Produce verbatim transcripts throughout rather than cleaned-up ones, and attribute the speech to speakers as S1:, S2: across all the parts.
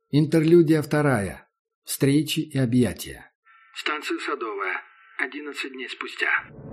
S1: Интерлюдия вторая. Встречи и объятия.
S2: Станция Садовая. Одиннадцать дней спустя.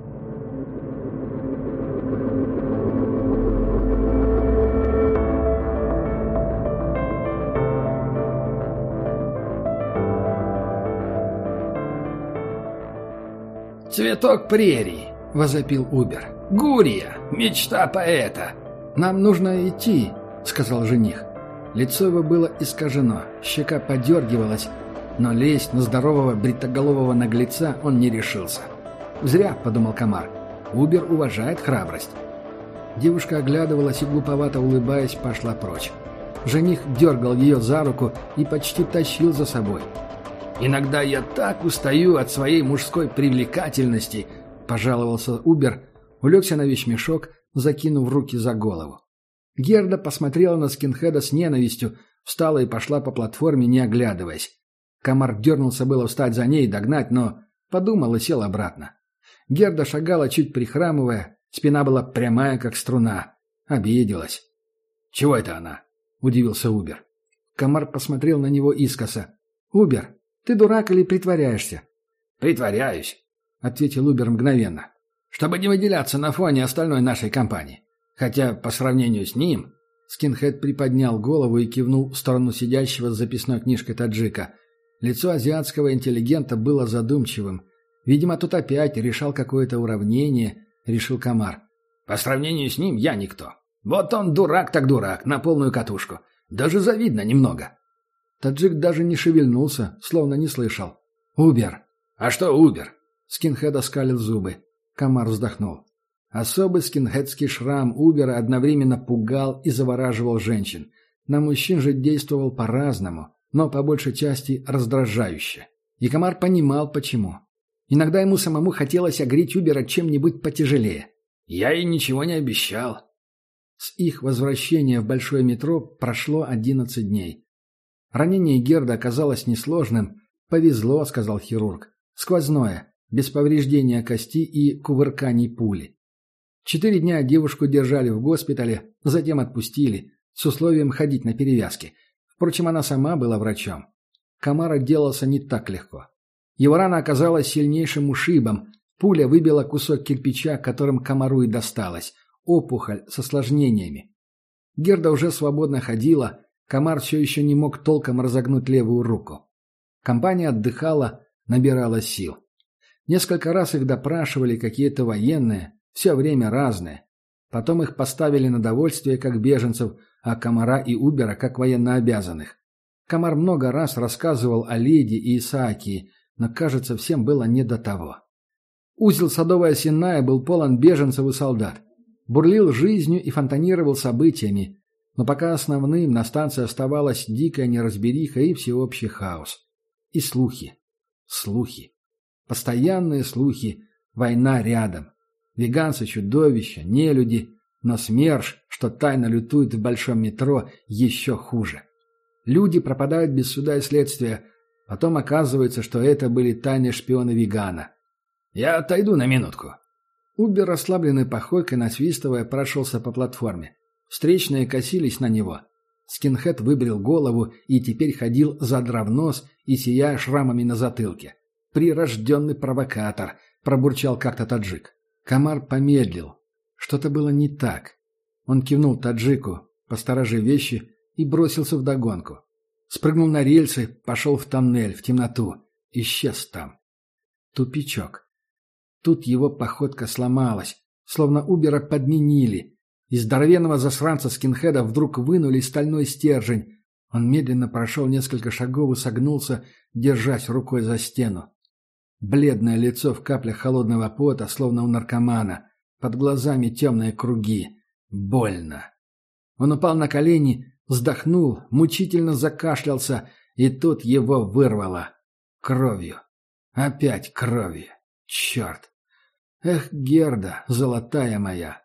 S1: «Цветок прерий!» — возопил Убер. «Гурия! Мечта поэта!» «Нам нужно идти!» — сказал жених. Лицо его было искажено, щека подергивалась, но лезть на здорового бритоголового наглеца он не решился. «Зря», — подумал Комар, — «Убер уважает храбрость». Девушка оглядывалась и, глуповато улыбаясь, пошла прочь. Жених дергал ее за руку и почти тащил за собой. «Иногда я так устаю от своей мужской привлекательности», — пожаловался Убер, улегся на вещмешок, закинув руки за голову. Герда посмотрела на скинхеда с ненавистью, встала и пошла по платформе, не оглядываясь. Комар дернулся было встать за ней и догнать, но подумал и сел обратно. Герда шагала, чуть прихрамывая, спина была прямая, как струна. Обиделась. «Чего это она?» — удивился Убер. Комар посмотрел на него искоса. «Убер, ты дурак или притворяешься?» «Притворяюсь», — ответил Убер мгновенно, «чтобы не выделяться на фоне остальной нашей компании. Хотя, по сравнению с ним...» Скинхед приподнял голову и кивнул в сторону сидящего с записной книжкой таджика. Лицо азиатского интеллигента было задумчивым. Видимо, тут опять решал какое-то уравнение, решил Комар. «По сравнению с ним я никто. Вот он дурак так дурак, на полную катушку. Даже завидно немного». Таджик даже не шевельнулся, словно не слышал. «Убер!» «А что Убер?» Скинхед оскалил зубы. Комар вздохнул. Особый скинхедский шрам Убера одновременно пугал и завораживал женщин. На мужчин же действовал по-разному, но по большей части раздражающе. И Комар понимал, почему. Иногда ему самому хотелось огреть Убера чем-нибудь потяжелее. «Я ей ничего не обещал». С их возвращения в большое метро прошло одиннадцать дней. Ранение Герда оказалось несложным. «Повезло», — сказал хирург. «Сквозное, без повреждения кости и кувырканий пули». Четыре дня девушку держали в госпитале, затем отпустили, с условием ходить на перевязки. Впрочем, она сама была врачом. Комар отделался не так легко. Его рана оказалась сильнейшим ушибом. Пуля выбила кусок кирпича, которым Комару и досталось. Опухоль с осложнениями. Герда уже свободно ходила, Комар все еще не мог толком разогнуть левую руку. Компания отдыхала, набирала сил. Несколько раз их допрашивали какие-то военные, все время разные. Потом их поставили на довольствие как беженцев, а Комара и Убера как военнообязанных. Комар много раз рассказывал о Леди и Исаакии, но, кажется, всем было не до того. Узел Садовая Сенная был полон беженцев и солдат. Бурлил жизнью и фонтанировал событиями, но пока основным на станции оставалась дикая неразбериха и всеобщий хаос. И слухи. Слухи. Постоянные слухи. Война рядом. Веганцы, чудовища, нелюди, но СМЕРШ, что тайно лютует в большом метро, еще хуже. Люди пропадают без суда и следствия, потом оказывается, что это были тайные шпионы вегана. «Я отойду на минутку». Убер, расслабленной походкой, насвистывая, прошелся по платформе. Встречные косились на него. Скинхед выбрил голову и теперь ходил, задрав нос и сияя шрамами на затылке. «Прирожденный провокатор», — пробурчал как-то таджик. Комар помедлил. Что-то было не так. Он кивнул таджику, посторожив вещи, и бросился вдогонку. Спрыгнул на рельсы, пошел в тоннель, в темноту. Исчез там. Тупичок. Тут его походка сломалась, словно Убера подменили. Из здоровенного засранца скинхеда вдруг вынули стальной стержень. Он медленно прошел несколько шагов и согнулся, держась рукой за стену. Бледное лицо в каплях холодного пота, словно у наркомана. Под глазами темные круги. Больно. Он упал на колени, вздохнул, мучительно закашлялся, и тут его вырвало. Кровью. Опять кровью. Черт. Эх, Герда, золотая моя.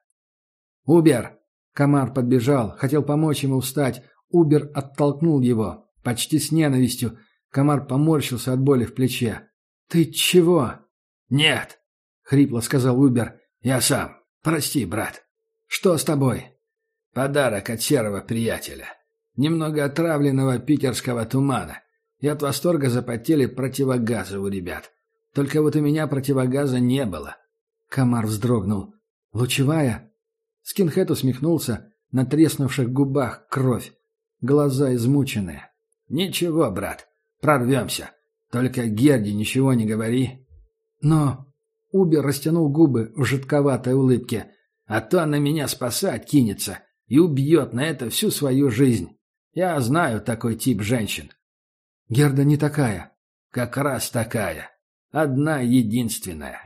S1: «Убер!» Комар подбежал, хотел помочь ему встать. Убер оттолкнул его, почти с ненавистью. Комар поморщился от боли в плече. «Ты чего?» «Нет», — хрипло сказал Убер. «Я сам. Прости, брат». «Что с тобой?» «Подарок от серого приятеля». Немного отравленного питерского тумана. И от восторга запотели противогазы у ребят. Только вот у меня противогаза не было. Комар вздрогнул. «Лучевая?» Скинхед усмехнулся, на треснувших губах кровь. Глаза измученные. «Ничего, брат, прорвемся. Только Герде ничего не говори». «Но...» Убер растянул губы в жидковатой улыбке. «А то она меня спасать кинется и убьет на это всю свою жизнь. Я знаю такой тип женщин». «Герда не такая». «Как раз такая. Одна единственная».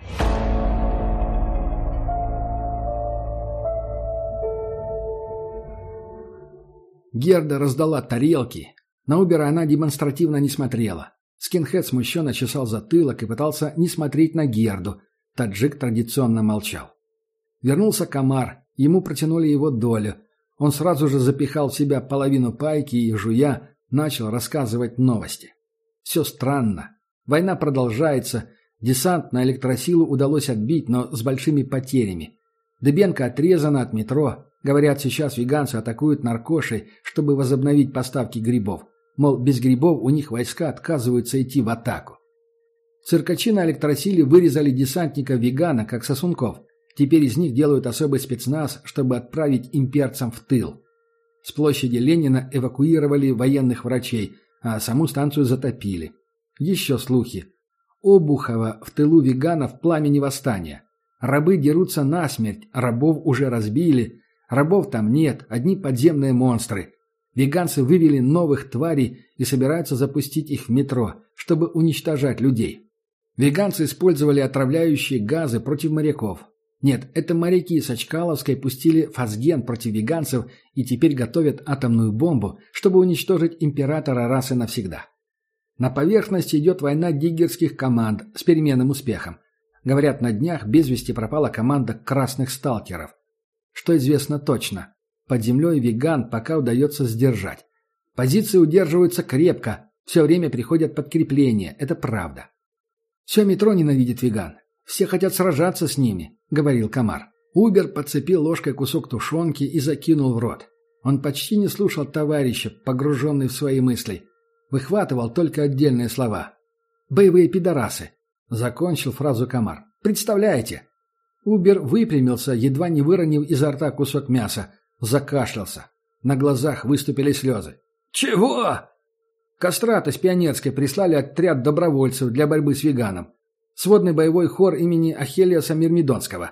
S1: Герда раздала тарелки. На Убера она демонстративно не смотрела. Скинхед смущенно чесал затылок и пытался не смотреть на Герду. Таджик традиционно молчал. Вернулся Комар. Ему протянули его долю. Он сразу же запихал в себя половину пайки и, жуя, начал рассказывать новости. Все странно. Война продолжается. Десант на электросилу удалось отбить, но с большими потерями. Дыбенко отрезана от метро. Говорят, сейчас веганцы атакуют наркошей, чтобы возобновить поставки грибов. Мол, без грибов у них войска отказываются идти в атаку. Циркачи на электросиле вырезали десантников-вегана, как сосунков. Теперь из них делают особый спецназ, чтобы отправить имперцам в тыл. С площади Ленина эвакуировали военных врачей, а саму станцию затопили. Еще слухи. Обухово в тылу веганов пламени восстания. Рабы дерутся насмерть, рабов уже разбили. Рабов там нет, одни подземные монстры. Веганцы вывели новых тварей и собираются запустить их в метро, чтобы уничтожать людей. Веганцы использовали отравляющие газы против моряков. Нет, это моряки с Очкаловской пустили фосген против веганцев и теперь готовят атомную бомбу, чтобы уничтожить императора раз и навсегда. На поверхности идет война диггерских команд с переменным успехом. Говорят, на днях без вести пропала команда красных сталкеров. Что известно точно. Под землей веган пока удается сдержать. Позиции удерживаются крепко. Все время приходят подкрепления. Это правда. Все метро ненавидит веган. Все хотят сражаться с ними, говорил Комар. Убер подцепил ложкой кусок тушенки и закинул в рот. Он почти не слушал товарища, погруженный в свои мысли. Выхватывал только отдельные слова. «Боевые пидорасы», — закончил фразу Комар. «Представляете?» Убер выпрямился, едва не выронив изо рта кусок мяса. Закашлялся. На глазах выступили слезы. «Чего?» Кострат из Пионерской прислали отряд добровольцев для борьбы с веганом. Сводный боевой хор имени Ахиллеса Мирмидонского.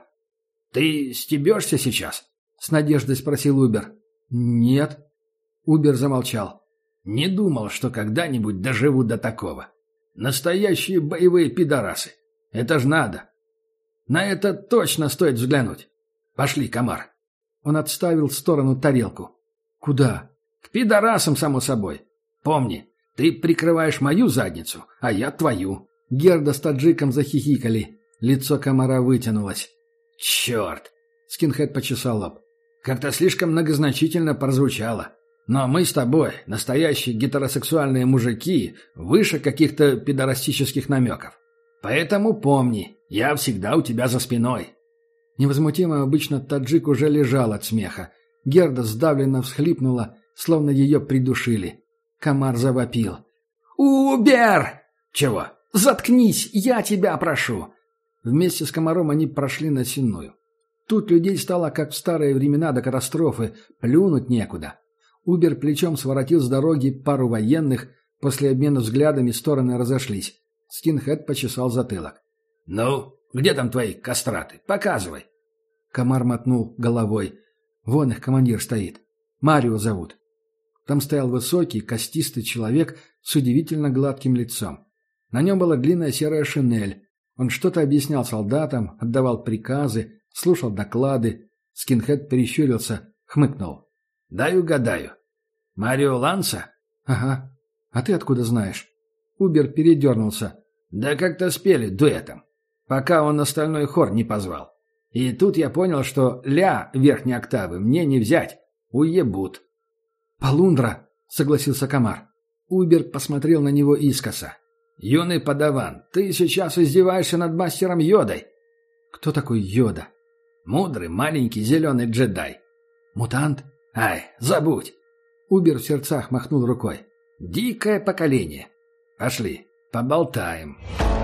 S1: «Ты стебешься сейчас?» — с надеждой спросил Убер. «Нет». Убер замолчал. «Не думал, что когда-нибудь доживу до такого. Настоящие боевые пидорасы. Это ж надо. На это точно стоит взглянуть. Пошли, Комар». Он отставил в сторону тарелку. «Куда?» «К пидорасам, само собой. Помни, ты прикрываешь мою задницу, а я твою». Герда с таджиком захихикали. Лицо Комара вытянулось. «Черт!» — Скинхед почесал лоб. «Как-то слишком многозначительно прозвучало. Но мы с тобой, настоящие гетеросексуальные мужики, выше каких-то пидорастических намеков. Поэтому помни, я всегда у тебя за спиной». Невозмутимо обычно таджик уже лежал от смеха. Герда сдавленно всхлипнула, словно ее придушили. Комар завопил. «Убер!» «Чего?» «Заткнись, я тебя прошу!» Вместе с Комаром они прошли на Сенную. Тут людей стало, как в старые времена до катастрофы, плюнуть некуда. Убер плечом своротил с дороги пару военных, после обмена взглядами стороны разошлись. Скинхед почесал затылок. «Ну, где там твои кастраты? Показывай!» Комар мотнул головой. «Вон их командир стоит. Марио зовут». Там стоял высокий, костистый человек с удивительно гладким лицом. На нем была длинная серая шинель. Он что-то объяснял солдатам, отдавал приказы, слушал доклады. Скинхед перещурился, хмыкнул. «Дай угадаю. Марио Ланса?» «Ага. А ты откуда знаешь?» Убер передернулся. «Да как-то спели дуэтом, пока он остальной хор не позвал. И тут я понял, что ля верхней октавы мне не взять. Уебут». «Полундра», — согласился Комар. Убер посмотрел на него искоса. «Юный подаван, ты сейчас издеваешься над мастером Йодой». «Кто такой Йода?» «Мудрый, маленький, зеленый джедай». «Мутант?» «Ай, забудь. Убер в сердцах махнул рукой. «Дикое поколение. Пошли, поболтаем».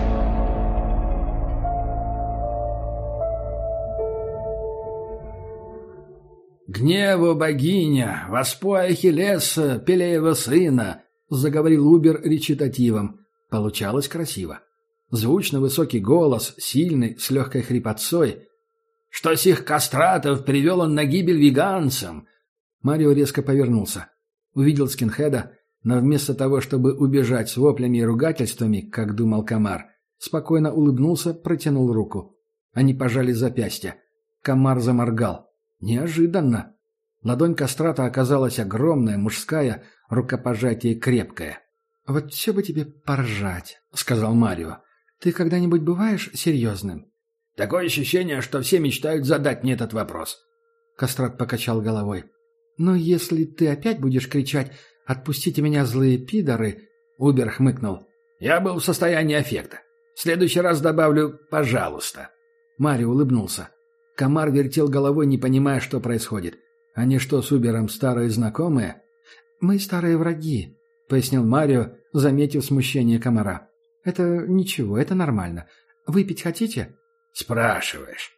S1: «Гневу богиня, воспой Ахиллеса, Пелеева сына», — заговорил Убер речитативом. Получалось красиво. Звучно высокий голос, сильный, с легкой хрипотцой. «Что сих кастратов привел он на гибель веганцам?» Марио резко повернулся. Увидел скинхеда, но вместо того, чтобы убежать с воплями и ругательствами, как думал комар, спокойно улыбнулся, протянул руку. Они пожали запястья. Комар заморгал. Неожиданно. Ладонь кастрата оказалась огромная, мужская, рукопожатие крепкое. «Вот все бы тебе поржать», — сказал Марио. «Ты когда-нибудь бываешь серьезным?»
S2: «Такое ощущение, что все мечтают задать мне этот вопрос».
S1: Кастрат покачал головой. «Но если ты опять будешь кричать «Отпустите меня, злые пидоры», — Убер хмыкнул.
S2: «Я был в состоянии аффекта. В следующий раз добавлю «пожалуйста».
S1: Марио улыбнулся. Комар вертел головой, не понимая, что происходит. Они что, с Убером старые знакомые? «Мы старые враги», — пояснил Марио, заметив смущение комара. «Это ничего, это нормально. Выпить хотите?»
S2: «Спрашиваешь».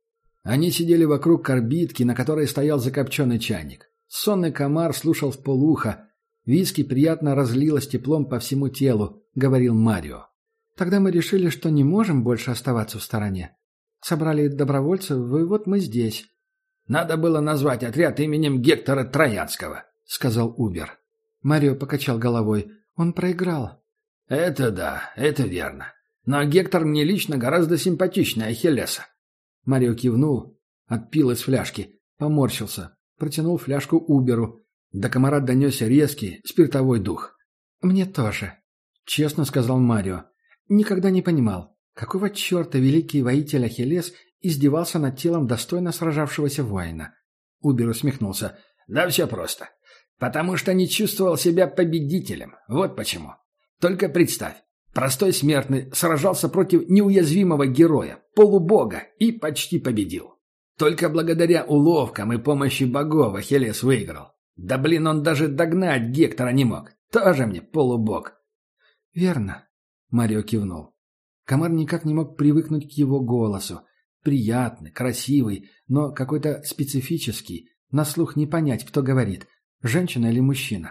S1: Они сидели вокруг корбитки, на которой стоял закопченный чайник. Сонный комар слушал вполуха. Виски приятно разлилось теплом по всему телу, говорил Марио. «Тогда мы решили, что не можем больше оставаться в стороне. Собрали добровольцев, и вот мы здесь».
S2: «Надо было назвать отряд именем Гектора Троянского», — сказал Убер.
S1: Марио покачал головой. «Он проиграл».
S2: «Это да, это верно. Но Гектор мне лично гораздо симпатичнее Ахиллеса».
S1: Марио кивнул, отпил из фляжки, поморщился, протянул фляжку Уберу. До комара донесся резкий спиртовой дух. «Мне тоже», — честно сказал Марио. «Никогда не понимал, какого черта великий воитель Ахиллес издевался над телом достойно сражавшегося воина».
S2: Убер усмехнулся. «Да все просто. Потому что не чувствовал себя победителем. Вот почему. Только представь, простой смертный сражался против неуязвимого героя, полубога, и почти победил. Только благодаря уловкам и помощи богов Ахиллес выиграл. Да блин, он даже догнать Гектора не мог. Тоже мне полубог».
S1: «Верно», — Марио кивнул. Комар никак не мог привыкнуть к его голосу. Приятный, красивый, но какой-то специфический. На слух не понять, кто говорит, женщина или мужчина.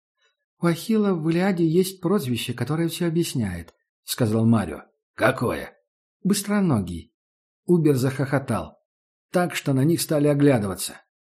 S1: «У Ахилла в Илиаде есть прозвище, которое все объясняет», — сказал Марио.
S2: «Какое?»
S1: «Быстроногий». Убер захохотал. Так, что на них стали оглядываться.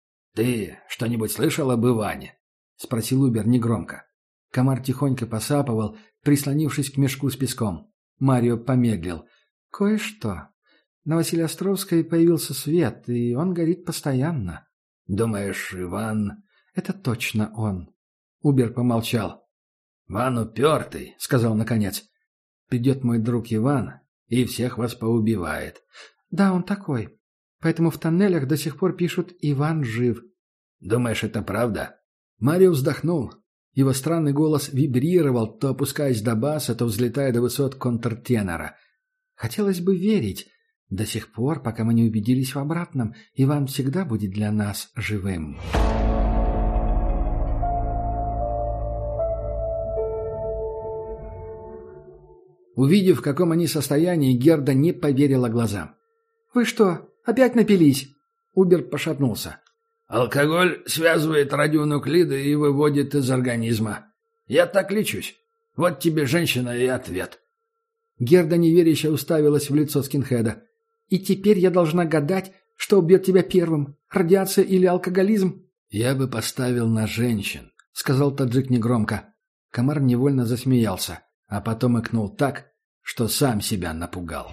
S2: «Ты что-нибудь слышал об Иване?»
S1: — спросил Убер негромко. Комар тихонько посапывал, прислонившись к мешку с песком. Марио помедлил. «Кое-что. На Василиостровской появился свет, и он горит постоянно».
S2: «Думаешь, Иван...»
S1: «Это точно он». Убер помолчал.
S2: «Иван упертый», — сказал наконец.
S1: «Придет мой друг Иван и всех вас поубивает». «Да, он такой. Поэтому в тоннелях до сих пор пишут «Иван жив».
S2: «Думаешь, это правда?»
S1: Марио вздохнул. Его странный голос вибрировал, то опускаясь до баса, то взлетая до высот контртенора. «Хотелось бы верить. До сих пор, пока мы не убедились в обратном, Иван всегда будет для нас живым». Увидев, в каком они состоянии, Герда не поверила глазам. «Вы что, опять напились?» Убер пошатнулся.
S2: «Алкоголь связывает радионуклиды и выводит из организма. Я так лечусь. Вот тебе, женщина, и ответ».
S1: Герда неверяще уставилась в лицо скинхеда. «И теперь я должна гадать, что убьет тебя первым, радиация или алкоголизм?»
S2: «Я бы поставил на женщин»,
S1: — сказал таджик негромко. Комар невольно засмеялся, а потом икнул так, что сам себя напугал.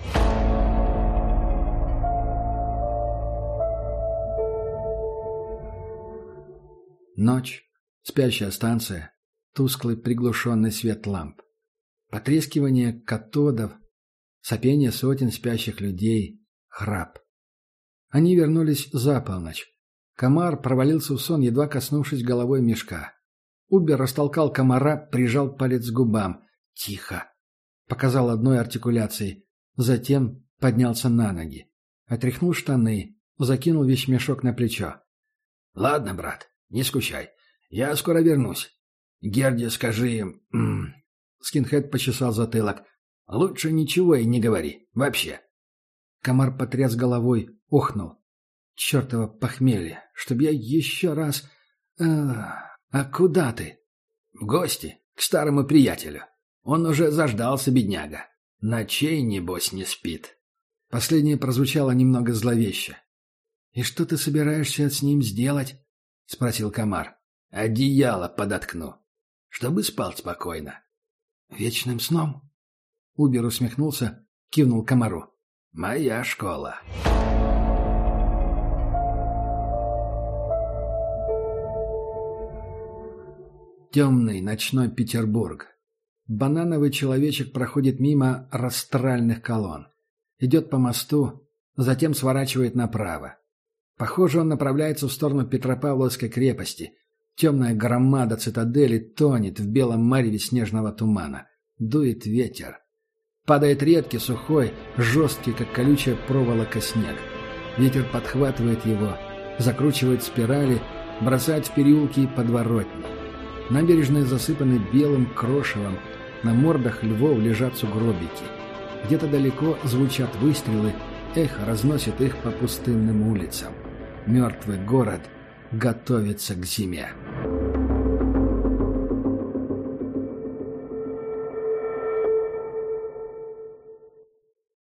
S1: Ночь, спящая станция, тусклый приглушенный свет ламп, потрескивание катодов, сопение сотен спящих людей, храп. Они вернулись за полночь. Комар провалился в сон, едва коснувшись головой мешка. Убер растолкал комара, прижал палец к губам. «Тихо!» — показал одной артикуляцией. Затем поднялся на ноги. Отряхнул штаны, закинул вещмешок на плечо.
S2: «Ладно, брат, не скучай. Я скоро вернусь. Герде скажи им...» Скинхед почесал затылок. «Лучше ничего и не говори. Вообще».
S1: Комар потряс головой, охнул. «Чертово похмелье! Чтоб я еще раз... А, а куда ты?»
S2: «В гости, к старому приятелю. Он уже заждался, бедняга. Ночей, небось, не спит».
S1: Последнее прозвучало немного зловеще. «И что ты собираешься с ним сделать?» — спросил комар.
S2: «Одеяло подоткну, чтобы спал спокойно».
S1: «Вечным сном?» Убер усмехнулся, кивнул комару.
S2: «Моя школа».
S1: Темный ночной Петербург. Банановый человечек проходит мимо растральных колонн. Идет по мосту, затем сворачивает направо. Похоже, он направляется в сторону Петропавловской крепости. Темная громада цитадели тонет в белом мареве снежного тумана. Дует ветер. Падает редкий, сухой, жесткий, как колючая проволока, снег. Ветер подхватывает его, закручивает спирали, бросает в переулки и подворотни. Набережные засыпаны белым крошевом, на мордах львов лежат сугробики. Где-то далеко звучат выстрелы, эхо разносит их по пустынным улицам. Мертвый город готовится к зиме.